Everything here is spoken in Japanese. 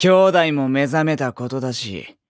兄弟も目覚めたことだし、